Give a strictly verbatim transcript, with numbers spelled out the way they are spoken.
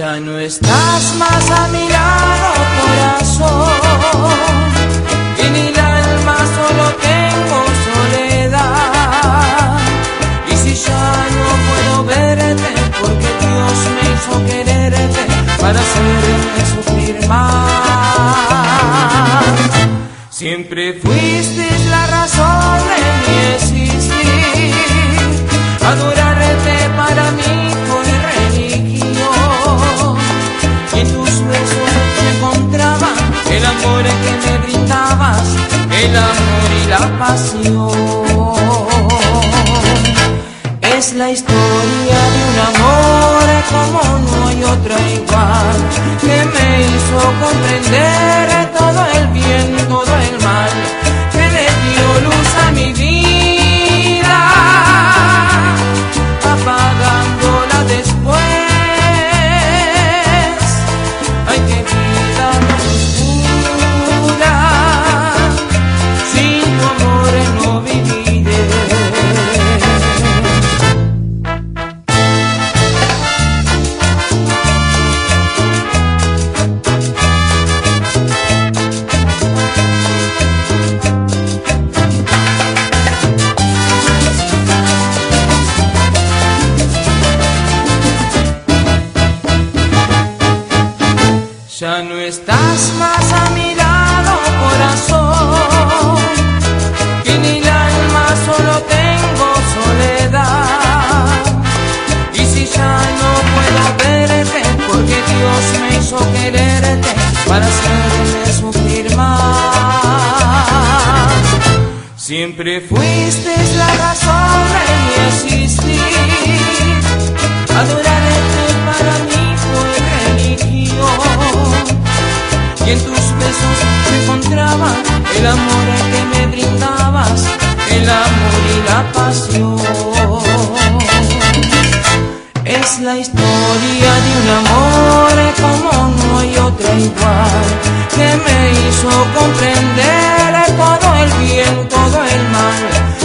Ya no estás más a mi lado, corazón, y en el alma solo tengo soledad. Y si ya no puedo verte, porque Dios me hizo quererte para hacerme sufrir más. Siempre fuiste la razón de mi existir, adorarte para mí fue religión. Y en tus besos se encontraba el amor que me brindabas, el amor y la pasión. Es la historia de un amor como no hay otra igual, que me hizo comprender todo el bien, todo el mal, que le dio luz a mi vida, apagándola después. Ay, qué vida tan oscura, sin tu amor no viviré. Ya no estás más a mi lado, corazón, que en el alma solo tengo soledad. Y si ya no puedo verte, porque Dios me hizo quererte para hacerme sufrir más. Siempre fuiste la razón de mi existir, adorarte para mí fue religión. Y en tus besos se encontraba el amor que me brindabas, el amor y la pasión. Es la historia de un amor como no hay otra igual, que me hizo comprender todo el bien, todo el mal,